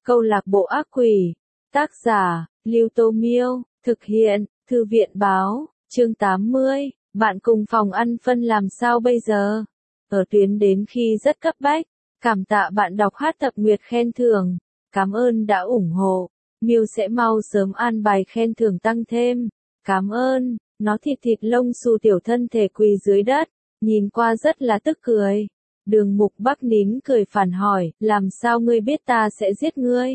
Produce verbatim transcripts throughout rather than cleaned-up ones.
Câu lạc bộ ác quỷ. Tác giả, Lưu Tô Miêu. Thực hiện, Thư viện Báo. Chương tám mươi. Bạn cùng phòng ăn phân làm sao bây giờ? Ở tuyến đến khi rất cấp bách. Cảm tạ bạn đọc hát tập nguyệt khen thưởng. Cảm ơn đã ủng hộ. Miêu sẽ mau sớm an bài khen thưởng tăng thêm. Cảm ơn. Nó thịt thịt lông xù tiểu thân thể quỳ dưới đất. Nhìn qua rất là tức cười. Đường Mục Bắc nín cười phản hỏi, làm sao ngươi biết ta sẽ giết ngươi?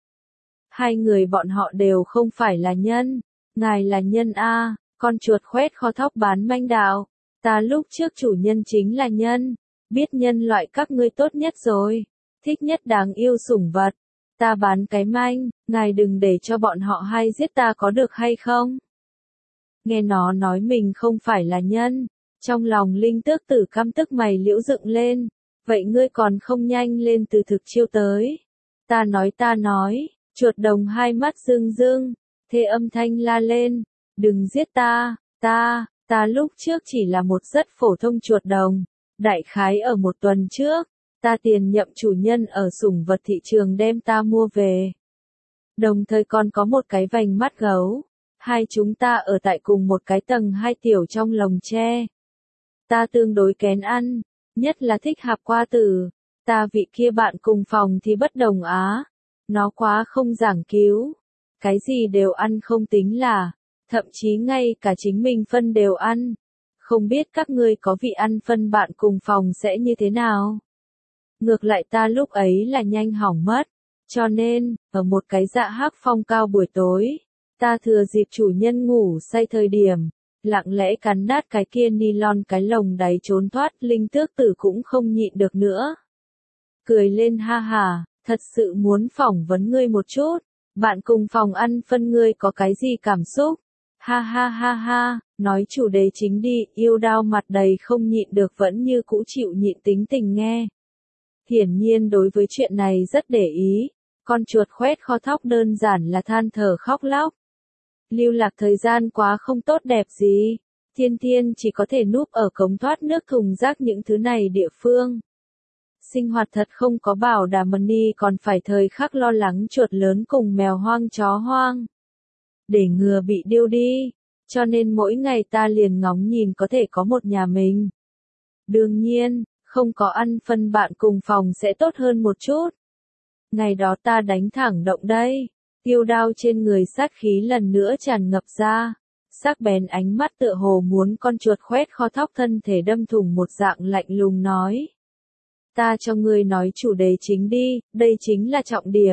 Hai người bọn họ đều không phải là nhân. Ngài là nhân a, con chuột khoét kho thóc bán manh đạo. Ta lúc trước chủ nhân chính là nhân. Biết nhân loại các ngươi tốt nhất rồi. Thích nhất đáng yêu sủng vật. Ta bán cái manh, ngài đừng để cho bọn họ hay giết ta có được hay không? Nghe nó nói mình không phải là nhân. Trong lòng Linh Tước Tử căm tức mày liễu dựng lên. Vậy ngươi còn không nhanh lên từ thực chiêu tới. Ta nói ta nói, chuột đồng hai mắt rưng rưng, thê âm thanh la lên. Đừng giết ta, ta, ta lúc trước chỉ là một rất phổ thông chuột đồng. Đại khái ở một tuần trước, ta tiền nhậm chủ nhân ở sủng vật thị trường đem ta mua về. Đồng thời còn có một cái vành mắt gấu. Hai chúng ta ở tại cùng một cái tầng hai tiểu trong lồng tre. Ta tương đối kén ăn, nhất là thích hạp qua tử. Ta vị kia bạn cùng phòng thì bất đồng á. Nó quá không giảng cứu. Cái gì đều ăn không tính là, thậm chí ngay cả chính mình phân đều ăn. Không biết các ngươi có vị ăn phân bạn cùng phòng sẽ như thế nào? Ngược lại ta lúc ấy là nhanh hỏng mất. Cho nên, ở một cái dạ hắc phong cao buổi tối, ta thừa dịp chủ nhân ngủ say thời điểm, lặng lẽ cắn nát cái kia nylon cái lồng đáy trốn thoát. Linh Tước Tử cũng không nhịn được nữa. Cười lên ha hà, thật sự muốn phỏng vấn ngươi một chút. Bạn cùng phòng ăn phân ngươi có cái gì cảm xúc? Ha ha ha ha, nói chủ đề chính đi. Yêu Đao mặt đầy không nhịn được vẫn như cũ chịu nhịn tính tình nghe. Hiển nhiên đối với chuyện này rất để ý. Con chuột khoét kho thóc đơn giản là than thở khóc lóc. Lưu lạc thời gian quá không tốt đẹp gì. Thiên Thiên chỉ có thể núp ở cống thoát nước thùng rác những thứ này địa phương. Sinh hoạt thật không có bảo đảm money, còn phải thời khắc lo lắng chuột lớn cùng mèo hoang chó hoang. Để ngừa bị điêu đi, cho nên mỗi ngày ta liền ngóng nhìn có thể có một nhà mình. Đương nhiên, không có ăn phân bạn cùng phòng sẽ tốt hơn một chút. Ngày đó ta đánh thẳng động đây. Yêu Đao trên người sát khí lần nữa tràn ngập ra. Sắc bén ánh mắt tựa hồ muốn con chuột khoét kho thóc thân thể đâm thủng một dạng lạnh lùng nói. Ta cho ngươi nói chủ đề chính đi, đây chính là trọng điểm.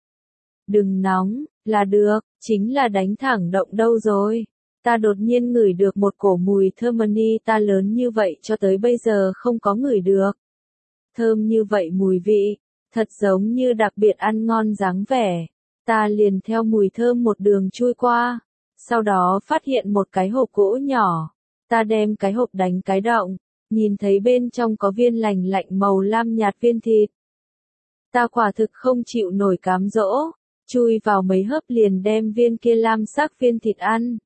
Đừng nóng, là được, chính là đánh thẳng động đâu rồi. Ta đột nhiên ngửi được một cổ mùi thơm money ta lớn như vậy cho tới bây giờ không có ngửi được. Thơm như vậy mùi vị, thật giống như đặc biệt ăn ngon dáng vẻ. Ta liền theo mùi thơm một đường chui qua, sau đó phát hiện một cái hộp gỗ nhỏ. Ta đem cái hộp đánh cái động, nhìn thấy bên trong có viên lành lạnh màu lam nhạt viên thịt. Ta quả thực không chịu nổi cám dỗ, chui vào mấy hớp liền đem viên kia lam sắc viên thịt ăn.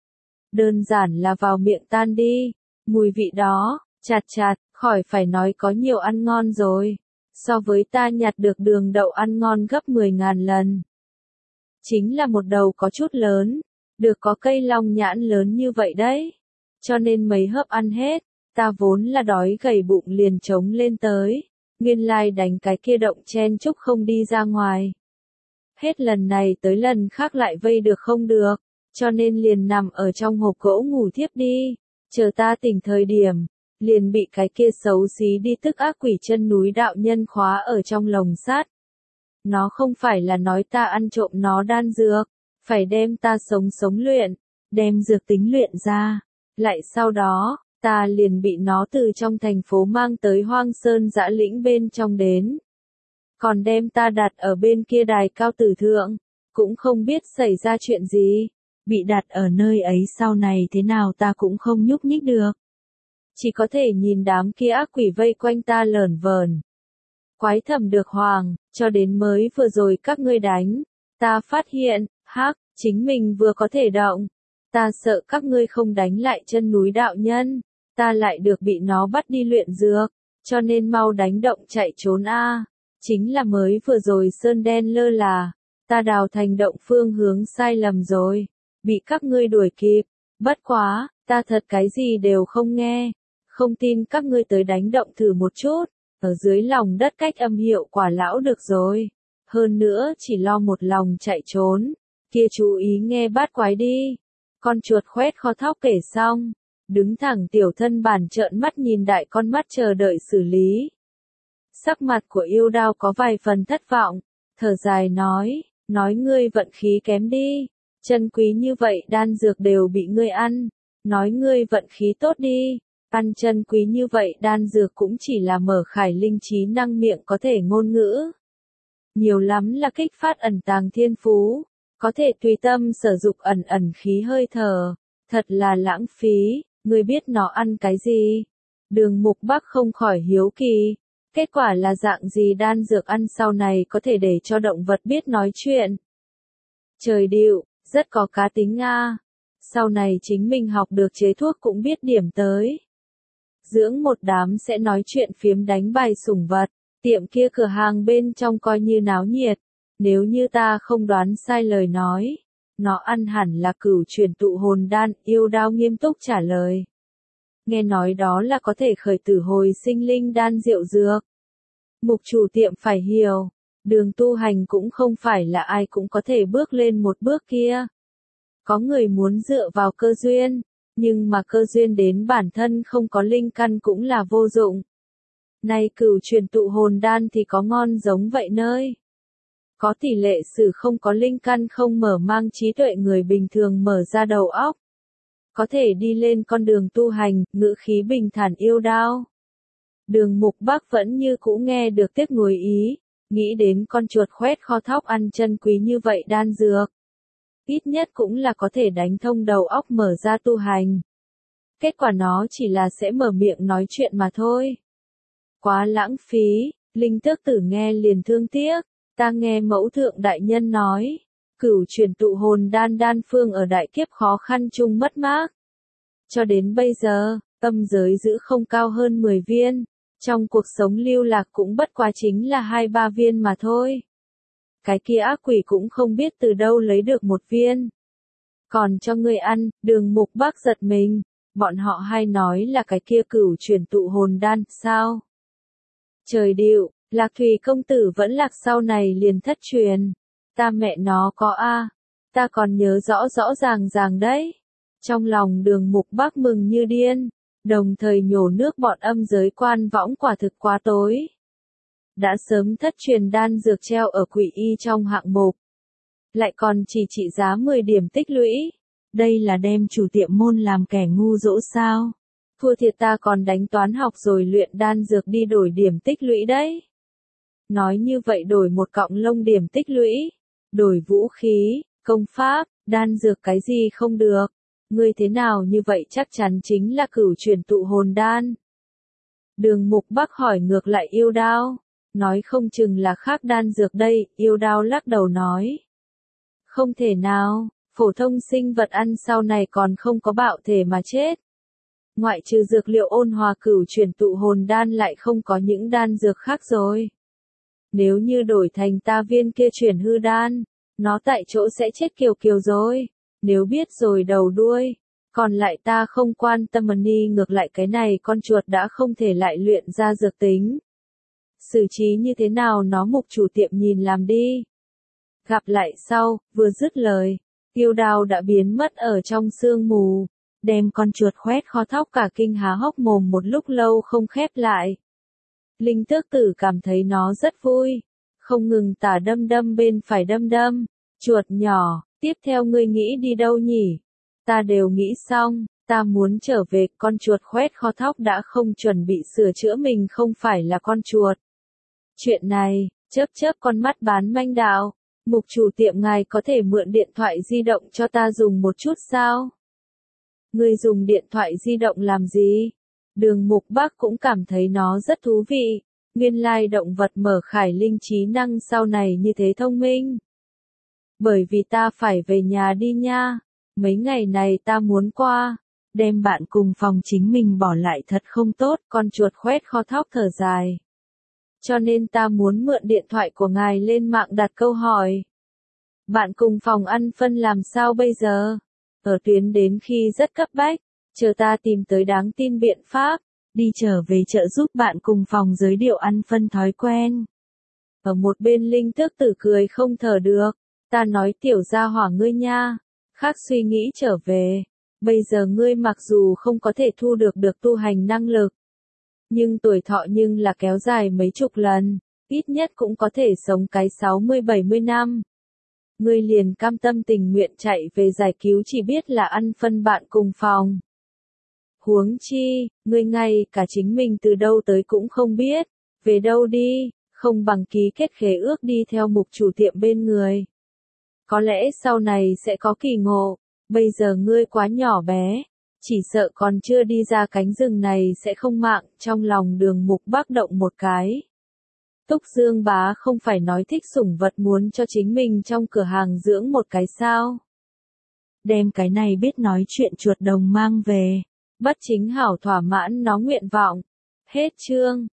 Đơn giản là vào miệng tan đi, mùi vị đó, chạt chạt, khỏi phải nói có nhiều ăn ngon rồi. So với ta nhặt được đường đậu ăn ngon gấp mười ngàn lần. Chính là một đầu có chút lớn, được có cây long nhãn lớn như vậy đấy. Cho nên mấy hớp ăn hết, ta vốn là đói gầy bụng liền trống lên tới. Nguyên lai đánh cái kia động chen chúc không đi ra ngoài. Hết lần này tới lần khác lại vây được không được, cho nên liền nằm ở trong hộp gỗ ngủ thiếp đi. Chờ ta tỉnh thời điểm, liền bị cái kia xấu xí đi tức ác quỷ chân núi đạo nhân khóa ở trong lồng sắt. Nó không phải là nói ta ăn trộm nó đan dược, phải đem ta sống sống luyện, đem dược tính luyện ra. Lại sau đó, ta liền bị nó từ trong thành phố mang tới hoang sơn dã lĩnh bên trong đến. Còn đem ta đặt ở bên kia đài cao tử thượng, cũng không biết xảy ra chuyện gì. Bị đặt ở nơi ấy sau này thế nào ta cũng không nhúc nhích được. Chỉ có thể nhìn đám kia ác quỷ vây quanh ta lởn vởn. Quái thầm được hoàng, cho đến mới vừa rồi các ngươi đánh. Ta phát hiện, hắc, chính mình vừa có thể động. Ta sợ các ngươi không đánh lại chân núi đạo nhân. Ta lại được bị nó bắt đi luyện dược. Cho nên mau đánh động chạy trốn a. Chính là mới vừa rồi sơn đen lơ là, ta đào thành động phương hướng sai lầm rồi, bị các ngươi đuổi kịp, bất quá, ta thật cái gì đều không nghe, không tin các ngươi tới đánh động thử một chút, ở dưới lòng đất cách âm hiệu quả lão được rồi, hơn nữa chỉ lo một lòng chạy trốn, kia chú ý nghe bát quái đi, con chuột khoét kho thóc kể xong, đứng thẳng tiểu thân bản trợn mắt nhìn đại con mắt chờ đợi xử lý. Sắc mặt của yêu đao có vài phần thất vọng, thở dài nói, nói ngươi vận khí kém đi, chân quý như vậy đan dược đều bị ngươi ăn, nói ngươi vận khí tốt đi, ăn chân quý như vậy đan dược cũng chỉ là mở khải linh trí năng miệng có thể ngôn ngữ. Nhiều lắm là kích phát ẩn tàng thiên phú, có thể tùy tâm sử dụng ẩn ẩn khí hơi thở, thật là lãng phí, ngươi biết nó ăn cái gì? Đường Mục Bắc không khỏi hiếu kỳ. Kết quả là dạng gì đan dược ăn sau này có thể để cho động vật biết nói chuyện. Trời điệu, rất có cá tính Nga. Sau này chính mình học được chế thuốc cũng biết điểm tới. Dưỡng một đám sẽ nói chuyện phiếm đánh bài sủng vật, tiệm kia cửa hàng bên trong coi như náo nhiệt. Nếu như ta không đoán sai lời nói, nó ăn hẳn là cửu chuyển tụ hồn đan, yêu đao nghiêm túc trả lời. Nghe nói đó là có thể khởi tử hồi sinh linh đan diệu dược. Mục chủ tiệm phải hiểu, đường tu hành cũng không phải là ai cũng có thể bước lên một bước kia. Có người muốn dựa vào cơ duyên, nhưng mà cơ duyên đến bản thân không có linh căn cũng là vô dụng. Nay cửu truyền tụ hồn đan thì có ngon giống vậy nơi. Có tỷ lệ sử không có linh căn không mở mang trí tuệ người bình thường mở ra đầu óc. Có thể đi lên con đường tu hành, ngữ khí bình thản yêu đao. Đường Mục Bắc vẫn như cũ nghe được tiếc nuối ý, nghĩ đến con chuột khoét kho thóc ăn chân quý như vậy đan dược. Ít nhất cũng là có thể đánh thông đầu óc mở ra tu hành. Kết quả nó chỉ là sẽ mở miệng nói chuyện mà thôi. Quá lãng phí, Linh Tước Tử nghe liền thương tiếc, ta nghe mẫu thượng đại nhân nói. Cửu truyền tụ hồn đan đan phương ở đại kiếp khó khăn chung mất mát. Cho đến bây giờ, âm giới giữ không cao hơn mười viên, trong cuộc sống lưu lạc cũng bất quá chính là hai ba viên mà thôi. Cái kia ác quỷ cũng không biết từ đâu lấy được một viên. Còn cho người ăn, đường Mục Bắc giật mình, bọn họ hay nói là cái kia cửu truyền tụ hồn đan, sao? Trời điệu, Lạc Thủy công tử vẫn lạc sau này liền thất truyền. Ta mẹ nó có a, ta còn nhớ rõ rõ ràng ràng đấy. Trong lòng đường Mục Bắc mừng như điên, đồng thời nhổ nước bọn âm giới quan võng quả thực quá tối. Đã sớm thất truyền đan dược treo ở quỷ y trong hạng mục. Lại còn chỉ trị giá mười điểm tích lũy. Đây là đem chủ tiệm môn làm kẻ ngu dỗ sao? Thua thiệt ta còn đánh toán học rồi luyện đan dược đi đổi điểm tích lũy đấy. Nói như vậy đổi một cọng lông điểm tích lũy. Đổi vũ khí, công pháp, đan dược cái gì không được. Ngươi thế nào như vậy chắc chắn chính là cửu truyền tụ hồn đan. Đường Mục Bắc hỏi ngược lại yêu đao. Nói không chừng là khác đan dược đây, yêu đao lắc đầu nói. Không thể nào, phổ thông sinh vật ăn sau này còn không có bạo thể mà chết. Ngoại trừ dược liệu ôn hòa cửu truyền tụ hồn đan lại không có những đan dược khác rồi. Nếu như đổi thành ta viên kia chuyển hư đan, nó tại chỗ sẽ chết kiều kiều rồi. Nếu biết rồi đầu đuôi, còn lại ta không quan tâm mà ni ngược lại cái này con chuột đã không thể lại luyện ra dược tính. Xử trí như thế nào nó Mục chủ tiệm nhìn làm đi. Gặp lại sau, vừa dứt lời, yêu đao đã biến mất ở trong sương mù, đem con chuột khoét kho thóc cả kinh há hốc mồm một lúc lâu không khép lại. Linh Tước Tử cảm thấy nó rất vui, không ngừng tả đâm đâm bên phải đâm đâm, chuột nhỏ, tiếp theo ngươi nghĩ đi đâu nhỉ? Ta đều nghĩ xong, ta muốn trở về, con chuột khoét kho thóc đã không chuẩn bị sửa chữa mình không phải là con chuột. Chuyện này, chớp chớp con mắt bán manh đạo, Mục chủ tiệm ngài có thể mượn điện thoại di động cho ta dùng một chút sao? Ngươi dùng điện thoại di động làm gì? Đường Mục Bắc cũng cảm thấy nó rất thú vị, nguyên lai động vật mở khải linh trí năng sau này như thế thông minh. Bởi vì ta phải về nhà đi nha, mấy ngày này ta muốn qua, đem bạn cùng phòng chính mình bỏ lại thật không tốt, con chuột khoét kho thóc thở dài. cho nên ta muốn mượn điện thoại của ngài lên mạng đặt câu hỏi. Bạn cùng phòng ăn phân làm sao bây giờ? Ở tuyến đến khi rất cấp bách, chờ ta tìm tới đáng tin biện pháp, đi trở về trợ giúp bạn cùng phòng giới điệu ăn phân thói quen. Ở một bên Linh Tước Tử cười không thở được, ta nói tiểu gia hỏa ngươi nha, khác suy nghĩ trở về, bây giờ ngươi mặc dù không có thể thu được được tu hành năng lực, nhưng tuổi thọ nhưng là kéo dài mấy chục lần, ít nhất cũng có thể sống cái sáu mươi bảy mươi năm. Ngươi liền cam tâm tình nguyện chạy về giải cứu chỉ biết là ăn phân bạn cùng phòng. Huống chi, ngươi ngay cả chính mình từ đâu tới cũng không biết, về đâu đi, không bằng ký kết khế ước đi theo mục chủ tiệm bên người. Có lẽ sau này sẽ có kỳ ngộ, bây giờ ngươi quá nhỏ bé, chỉ sợ còn chưa đi ra cánh rừng này sẽ không mạng, trong lòng Đường Mục Bắc động một cái. Túc Dương bá không phải nói thích sủng vật muốn cho chính mình trong cửa hàng dưỡng một cái sao? Đem cái này biết nói chuyện chuột đồng mang về, bất chính hảo thỏa mãn nó nguyện vọng. Hết chương.